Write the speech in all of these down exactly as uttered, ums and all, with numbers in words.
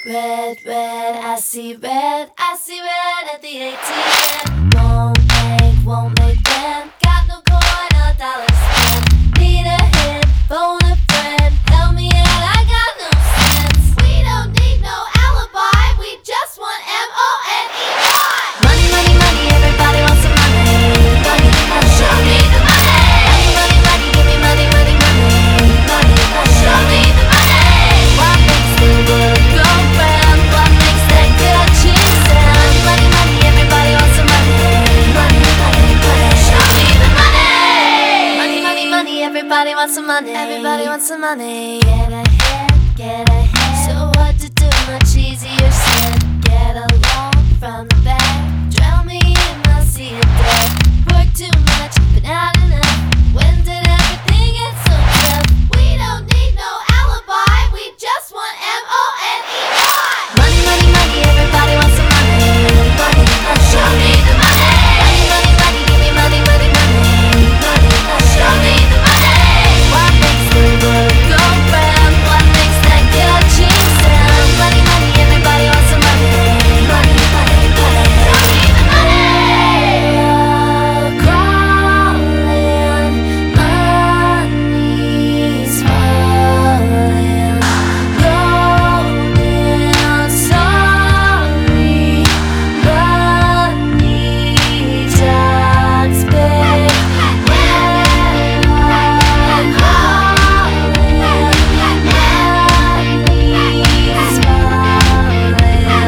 Red, red, I see red, I see red at the A T M. Won't make, won't make then. Got no coin or dollar spent. Need a hint, phone a friend. Help me out, I got no sense. We don't need no alibi, we just want M O N E Y. Money, money, money, everybody wants some money. Money, money, show me the money. Money, money, money, give me money, money, money. Money, money, show me the money. What makes the world go round? What makes that catchy sound? Money, money, everybody wants some money. Money, money, money, show me the money. Money, money, money, everybody wants some money. Everybody wants some money. Get ahead, get ahead. So what to do? Much easier said. Get along from the back. Drown me in my sea of death. Work too much, but not enough. When did everything get so tough? We don't need no alibi, we just want M O N E Y. Money, money, money, everybody wants some money. Money, money, show me the money. Money, money, money, give me money, money, money. Money, money, show me the money. What makes the world go round? What makes that catchy sound? Money, money, everybody wants some money. Money, money, money, show me the money. Crawling, money's falling. Golden, sorry, money talks big. When I'm calling, money's falling.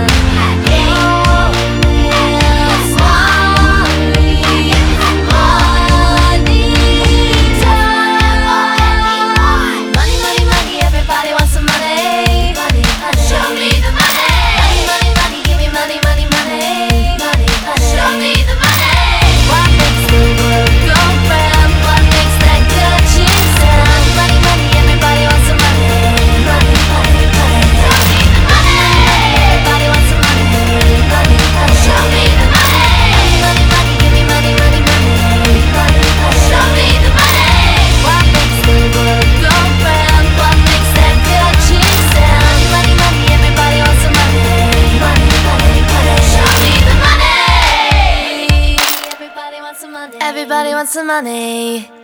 Money, money, money, everybody wants some money. Money, money, show me the money. Money, money, money, give me money, money, money. Money, money, show me the money. What makes the world go round? What makes that catchy sound? Money, money, everybody wants some money. Money, money, money, show me the money. Everybody wants some money. Money, money, show me the money. Money, money, money, give me money, money, money. Money, money, show me the money. What makes the world go round? What makes that catchy sound? Money, money, everybody wants some money. Money, money, money, show me the money. Everybody wants some money. Everybody wants some money.